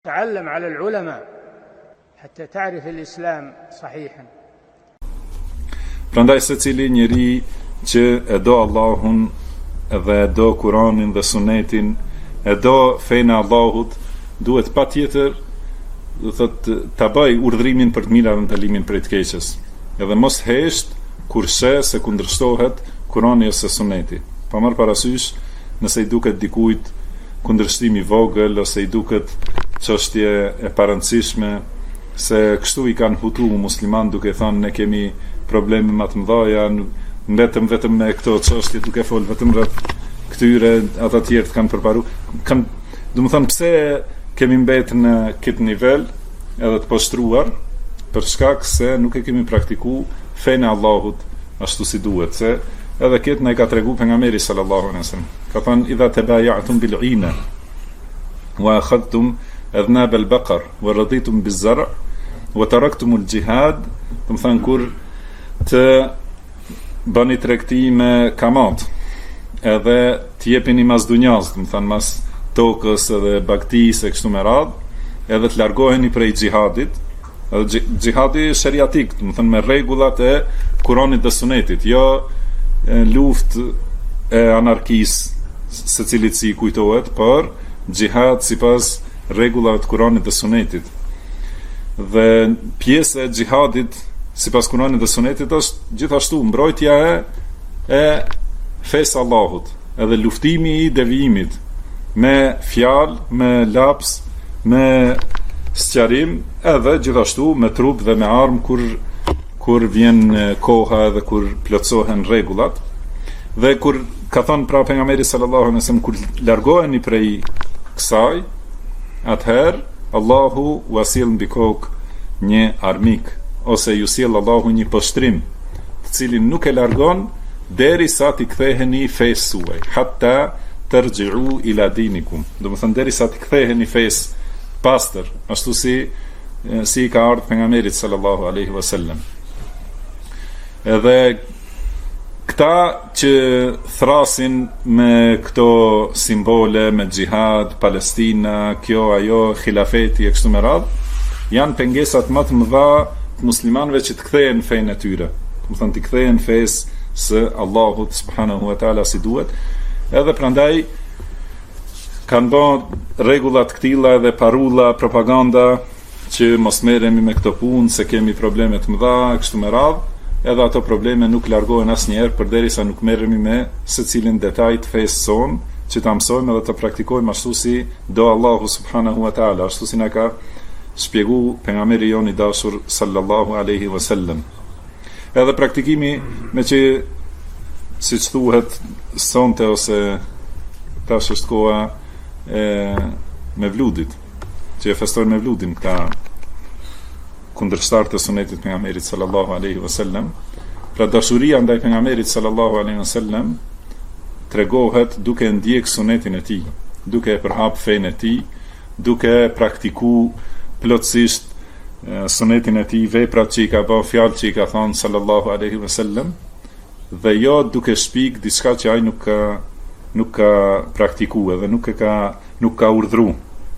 تعلم على العلماء حتى تعرف الإسلام صحيحا. Prandaj secili njeri që e do Allahun dhe e do Kur'anin dhe Sunetin, e do fenë e Allahut, duhet patjetër, do thotë, ta bëj urdhrimin për të mira dhe ndalimin prej të keqes. Edhe mos hesht kurse se kundërshtohet Kur'ani ose Suneti. Pa marr parasysh nëse i duket dikujt kundërshtim i vogël ose i duket çështje e parëndësishme, se kështu i kanë hutu musliman duke thënë ne kemi probleme më të mëdha, vetëm me këto çështje duke fol vetëm rreth këtyre, ata të tjerë kanë përparu. Do të thënë pse kemi mbetë në këtë nivel edhe të poshtruar, për shkak se nuk e kemi praktikuar fenë e Allahut ashtu si duhet, se edhe këtë na i ka tregu pejgamberi sallallahu alaihi wasallam. Ka thënë idha tabaya'tum bil'ina wa akhadhtum adnab al-baqar wa raditum biz-zar' wa taraktum al-jihad, do të thënë kur të bëni tregti me kamat, edhe të jepini mas dunjas, do të thënë mas tokës edhe bagtisë e kështu me radhë, edhe të largoheni prej xhihadit. Edhe xhihadi shariatik, do të thënë me rregullat e Kuranit dhe Sunetit, jo luftë e anarkisë, secilit si kujtohet, por xhihad sipas rregullave të Kuranit dhe Sunetit. Dhe pjesë e xhihadit sipas Kuranit dhe Sunetit është gjithashtu mbrojtja e fesë Allahut, edhe luftimi i devijimit me fjalë, me laps, me sqarim, edhe gjithashtu me trup dhe me armë kur vjen koha edhe kur plotësohen rregullat. Dhe kur ka thënë pra pejgamberi sallallahu alaihi wasallam, kur largoheni prej kësaj, atëherë Allahu u sjell mbi kokë një armik, ose ju sjell Allahu një poshtrim, të cilin nuk e largon derisa ti ktheheni fesë suaj, hatta tarji'u ila dinikum. Do të thënë derisa ti ktheheni fesë pastër, ashtu si ka ardhur pejgamberit sallallahu alaihi wasallam. Edhe këta që thrasin me këto simbole, me xhihad, Palestina, kjo ajo, khilafeti e kështu me radhë, janë pengesat më të mëdha të muslimanëve që të kthehen fenë e tyre. Do të thënë të kthehen fesë së Allahut subhanahu wa taala si duhet. Edhe prandaj kanë bërë rregulla të këtilla edhe parulla, propaganda që mos merremi me këto punë, se kemi probleme të mëdha kështu me radhë. Edhe ato probleme nuk largohen asnjëherë përderisa nuk merremi me secilin detaj të fesë son, që ta mësojmë edhe të praktikojmë ashtu si do Allahu subhanahu wa taala, ashtu si na ka shpjeguar pejgamberi jon i dashur sallallahu alaihi wasallam. Edhe praktikimi me që siç thuhet sonte ose tash është koha e Mevludit, që e festojnë Mevludin këta kundërshtarët e sunetit pejgamberit sallallahu alaihi wasallam. Pra dashuria ndaj pejgamberit sallallahu alaihi wasallam tregohet duke ndjek sunetin e tij, duke e përhap fenë e tij, duke praktikuar plotësisht sunetin e tij, veprat që i ka bërë, fjalët që i ka thënë sallallahu alaihi wasallam, dhe jo duke shpik diçka që ai nuk ka praktikuar dhe nuk ka urdhëruar.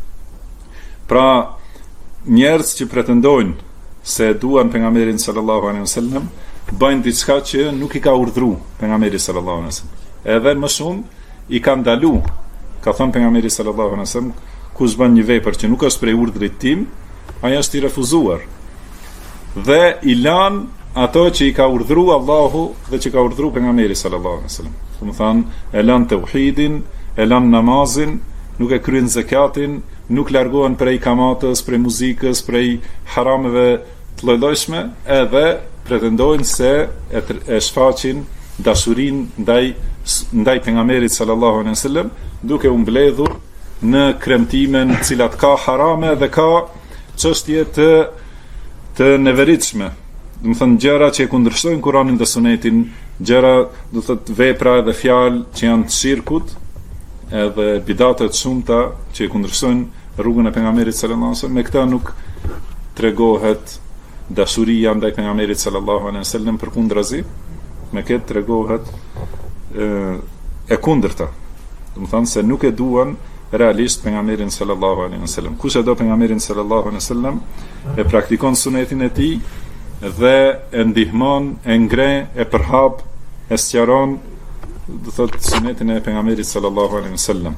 Pra njerëz që pretendojnë se duan pejgamberin sallallahu alaihi wasallam bëjnë diçka që nuk i ka urdhëruar pejgamberi sallallahu alaihi wasallam. Edhe më shumë i ka ndalu. Ka thënë pejgamberi sallallahu alaihi wasallam, kush bën një vepër që nuk është prej urdhrit tim, ai është i refuzuar. Dhe i lan ato që i ka urdhëruar Allahu dhe që ka urdhëruar pejgamberi sallallahu alaihi wasallam. Do të thonë, e lan tauhidin, e lan namazin, nuk e kryen zakatin, nuk largohen prej kamatës, prej muzikës, prej harameve të lloj-llojshme, edhe pretendojnë se e shfaqin dashurinë ndaj pejgamberit sallallahu alaihi wasallam, duke u mbledhur në kremtime në cilat ka harame dhe ka çështje të neveritshme. Do të thënë gjëra që e kundërshtojnë Kur'anin dhe Sunetin, gjëra, do të thotë vepra dhe fjalë që janë të shirkut, edhe bidate të shumta që e kundërshtojnë rrugën e pejgamberit sallallahu alaihi wasallam. Me këta nuk tregohet dashuria ndaj pejgamberit sallallahu alaihi wasallam, përkundrazi me këtë tregohet e kundërta. Do të thonë se nuk e duan realisht pejgamberin sallallahu alaihi wasallam. Kush e do pejgamberin sallallahu alaihi wasallam e praktikon sunetin e tij dhe e ndihmon, e ngre, e përhap, e sqaron, do thot sunetin e pejgamberit sallallahu alaihi wasallam.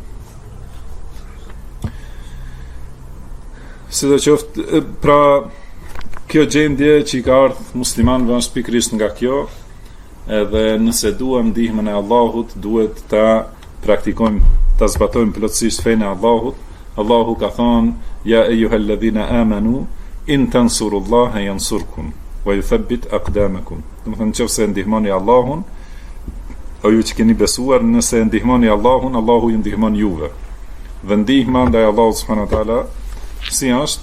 Sidoqoftë, pra kjo gjendje që i ka ardhur muslimanëve është pikërisht nga kjo, edhe nëse duam ndihmën e Allahut, duhet ta praktikojmë, ta zbatojmë plotësisht fenë e Allahut. Allahu ka thënë: "Ya ayyuhalladhina amanu in tansurullaha yansurkum wa yuthabbit aqdamakum." Do të thonë, nëse ndihmoni Allahun, o ju që keni besuar, nëse ndihmoni Allahun, Allahu ju ndihmon juve. Dhe ndihma ndaj Allahut subhanahu wa taala si është?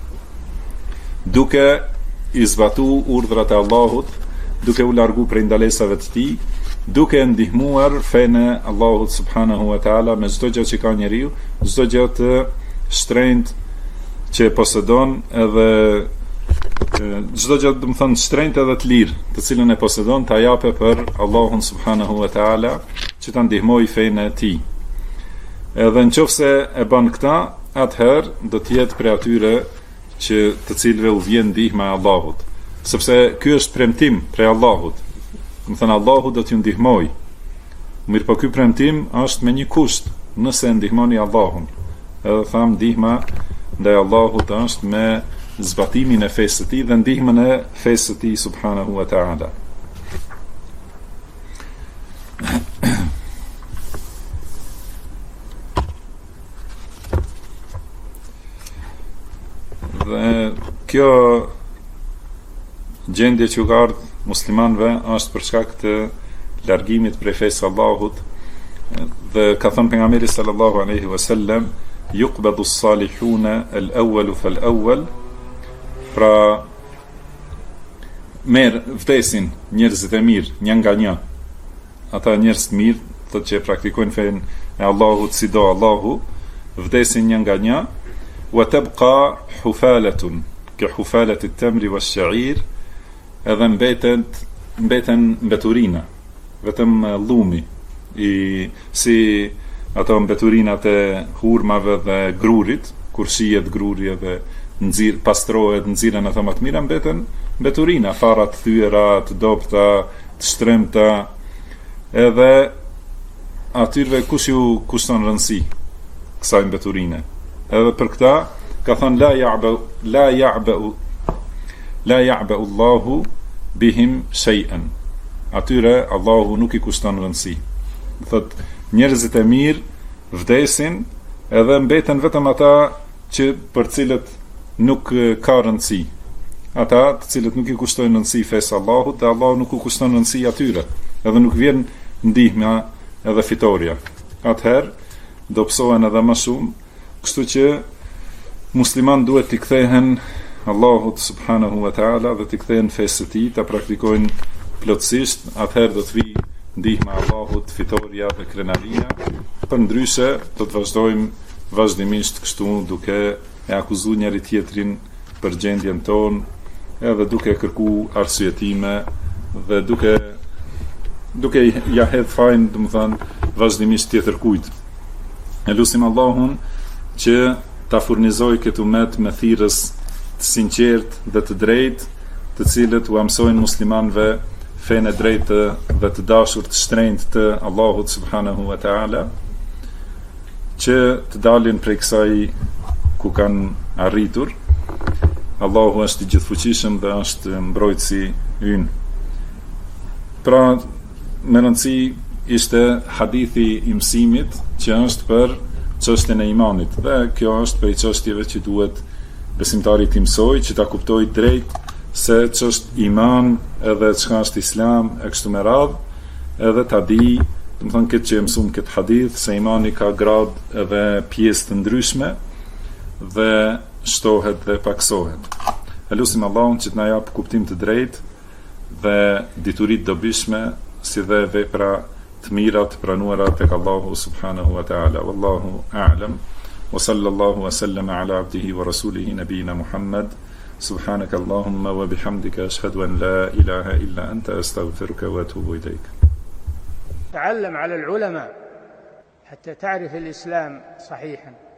Duke i zbatu urdhrat e Allahut, duke u largu prej ndalesave të tij, duke ndihmuar fenë e Allahut subhanahu wa taala me çdo gjë që ka njeriu, çdo gjë të shtrenjtë që posedon, edhe çdo gjë, do të thonë, shtrenjtë edhe të lirë, të cilën e posedon, ta jape për Allahun subhanahu wa taala, që ta ndihmojë fenë e tij. Edhe nëse e bën këtë, atëherë do të jetë prej atyre që të cilëve u vjen ndihma e Allahut, sepse ky është premtim prej Allahut. Do të thënë, Allahu do t'ju ndihmoj. Mirë, po ky premtim është me një kusht: nëse ndihmoni Allahun. Edhe tham, ndihma ndaj Allahut është me zbatimin e fesë së tij dhe ndihmën e fesë së tij subhanahu wa taala. Dhe kjo gjendje që u ka ardhur muslimanëve është për shkak të largimit prej fesë Allahut, dhe ka thënë pejgamberi sallallahu alaihi wasallam: "Yuqbadu as-salihuna al-awwal fal-awwal." Pra, vdesin njerëzit e mirë një nga një. Ata njerëz të mirë, thotë, që praktikojnë fenë e Allahut si do Allahu, vdesin një nga një. Wa tabqa hufalatun ka hufalati at-tamri wash-sha'ir, edhe mbeten mbeturina, vetëm llumi, si ato mbeturinat e hurmave dhe grurit, kur shihet gruri edhe pastrohet, nxirren ato më të mira, mbeten mbeturina, fara të thyera, të dobta, të shtremta, edhe atyre kush ju kushton rëndësi kësaj mbeturine. Edhe për këta ka thënë: la ya'ba Allahu bihim shay'an. Atyre Allahu nuk i kushton rëndësi. Thot, njerëzit e mirë vdesin, edhe mbeten vetëm ata që për cilët nuk ka rëndësi. Ata të cilët nuk i kushtojnë rëndësi fesë Allahut, dhe Allahu nuk u kushton rëndësi atyre, edhe nuk vjen ndihma edhe fitoria. Atëherë do psohen edhe më shumë. Kështu që musliman duhet t'i kthehen Allahut subhanahu wa taala dhe t'i kthehen fesë së tij, ta praktikojnë plotësisht, atëherë do të vi ndihma e Allahut, fitoria dhe krenaria. Përndryshe do të vazhdojmë vazhdimisht kështu, duke e akuzuar njëri tjetrin për gjendjen tonë, edhe duke kërku arsyetime dhe duke ja hedh fajin, do të thënë, vazhdimisht tjetër kujt. E lutim Allahun që ta furnizoj këtë umet me thirrës të sinqertë dhe të drejtë, të cilët u mësojnë muslimanëve fenë e drejtë dhe të dashur të shtrenjtë të Allahut subhanahu wa taala, që të dalin prej kësaj ku kanë arritur. Allahu është i gjithfuqishëm dhe është mbrojtësi ynë. Pra, me rëndësi ishte hadithi i mësimit që është për çështjen e imanit, dhe kjo është prej çështjeve që duhet besimtari të mësoj, që ta kuptoj drejt se ç'është iman, edhe çka është islam, e kështu me radhë, edhe ta di, do të thonë, këtë që e mësuam këtë hadith, se imani ka grad edhe pjesë të ndryshme dhe shtohet dhe paksohet. E lutim Allahun që të na jap kuptim të drejtë dhe dituri të dobishme, si dhe vepra të mira të pranuara tek Allahu subhanahu wa taala. Wallahu a'lam. Wa sallallahu wa sallama ala abdihi wa rasulihi nabiyina Muhammad. Subhanaka Allahumma wa bihamdika ashhadu an la ilaha illa anta astaghfiruka wa atubu ilayk. تعلم على العلماء حتى تعرف الإسلام صحيحا.